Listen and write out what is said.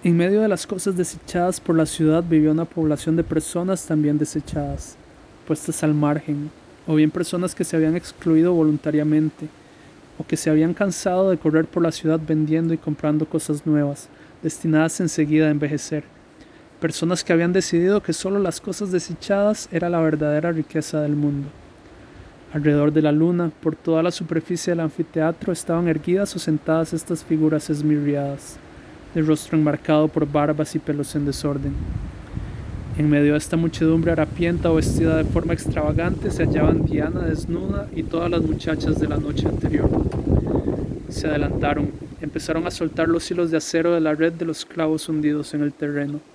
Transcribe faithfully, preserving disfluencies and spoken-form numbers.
En medio de las cosas desechadas por la ciudad vivía una población de personas también desechadas, puestas al margen, o bien personas que se habían excluido voluntariamente, o que se habían cansado de correr por la ciudad vendiendo y comprando cosas nuevas, destinadas enseguida a envejecer. Personas que habían decidido que solo las cosas desechadas era la verdadera riqueza del mundo. Alrededor de la luna, por toda la superficie del anfiteatro, estaban erguidas o sentadas estas figuras esmirriadas, de rostro enmarcado por barbas y pelos en desorden. En medio de esta muchedumbre harapienta o vestida de forma extravagante se hallaban Diana desnuda y todas las muchachas de la noche anterior. Se adelantaron, empezaron a soltar los hilos de acero de la red de los clavos hundidos en el terreno.